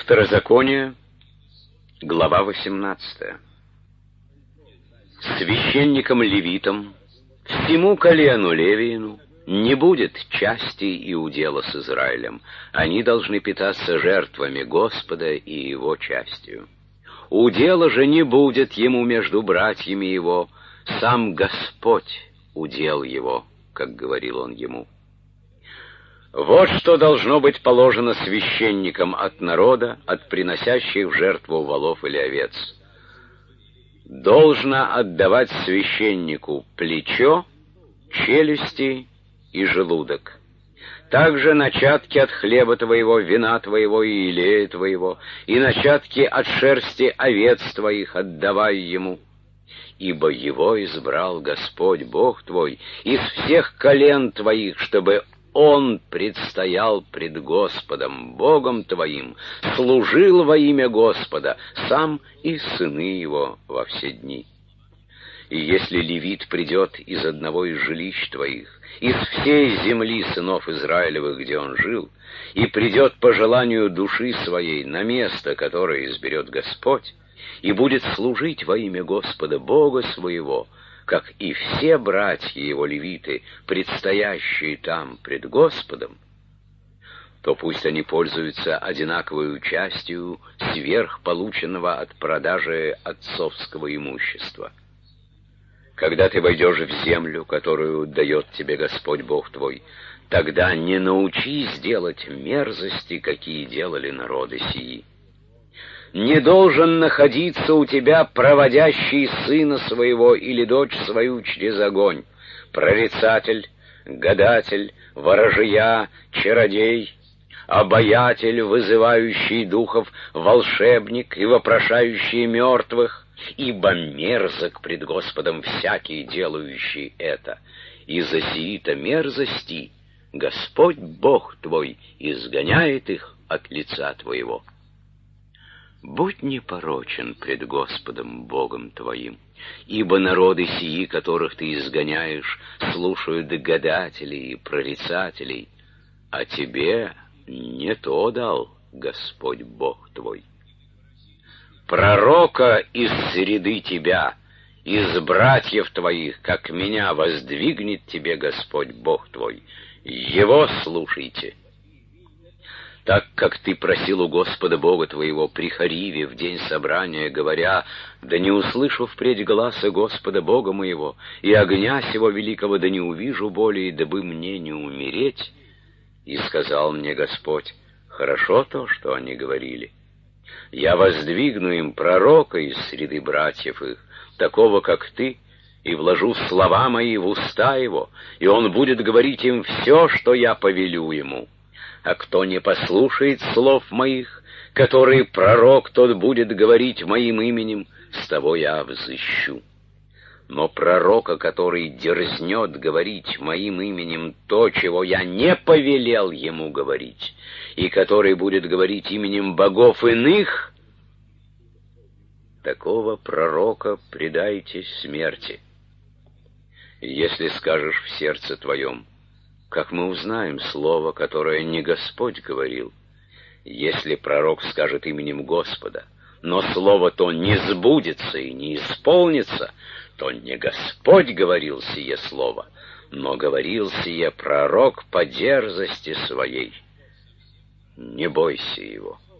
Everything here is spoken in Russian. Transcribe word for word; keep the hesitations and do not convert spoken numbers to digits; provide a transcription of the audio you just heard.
Второзаконие, глава восемнадцатая. Священникам-левитам, всему колену Левиину, не будет части и удела с Израилем. Они должны питаться жертвами Господа и его частью. Удела же не будет ему между братьями его, сам Господь удел его, как говорил он ему. Вот что должно быть положено священникам от народа, от приносящих в жертву волов или овец. Должно отдавать священнику плечо, челюсти и желудок. Также начатки от хлеба твоего, вина твоего и илея твоего, и начатки от шерсти овец твоих отдавай ему. Ибо его избрал Господь Бог твой из всех колен твоих, чтобы Он предстоял пред Господом, Богом твоим, служил во имя Господа, сам и сыны его во все дни. И если левит придет из одного из жилищ твоих, из всей земли сынов Израилевых, где он жил, и придет по желанию души своей на место, которое изберет Господь, и будет служить во имя Господа Бога своего, как и все братья его левиты, предстоящие там пред Господом, то пусть они пользуются одинаковой частью сверх полученного от продажи отцовского имущества. Когда ты войдешь в землю, которую дает тебе Господь Бог твой, тогда не научись делать мерзости, какие делали народы сии. Не должен находиться у тебя проводящий сына своего или дочь свою через огонь, прорицатель, гадатель, ворожия, чародей, обаятель, вызывающий духов, волшебник и вопрошающий мертвых, ибо мерзок пред Господом всякий, делающий это. Из-за сии-то мерзости Господь Бог твой изгоняет их от лица твоего. Будь непорочен пред Господом Богом твоим, ибо народы сии, которых ты изгоняешь, слушают гадателей и прорицателей, а тебе не то дал Господь Бог твой. Пророка из среды тебя, из братьев твоих, как меня воздвигнет тебе Господь Бог твой, его слушайте. Так как ты просил у Господа Бога твоего при Хариве в день собрания, говоря: «Да не услышу впредь гласа Господа Бога моего, и огня сего великого да не увижу более, дабы мне не умереть», и сказал мне Господь: «Хорошо то, что они говорили. Я воздвигну им пророка из среды братьев их, такого, как ты, и вложу слова мои в уста его, и он будет говорить им все, что я повелю ему. А кто не послушает слов моих, которые пророк тот будет говорить моим именем, с того я взыщу. Но пророка, который дерзнет говорить моим именем то, чего я не повелел ему говорить, и который будет говорить именем богов иных, такого пророка предайте смерти. Если скажешь в сердце твоем: как мы узнаем слово, которое не Господь говорил? Если пророк скажет именем Господа, но слово то не сбудется и не исполнится, то не Господь говорил сие слово, но говорил сие пророк по дерзости своей. Не бойся его.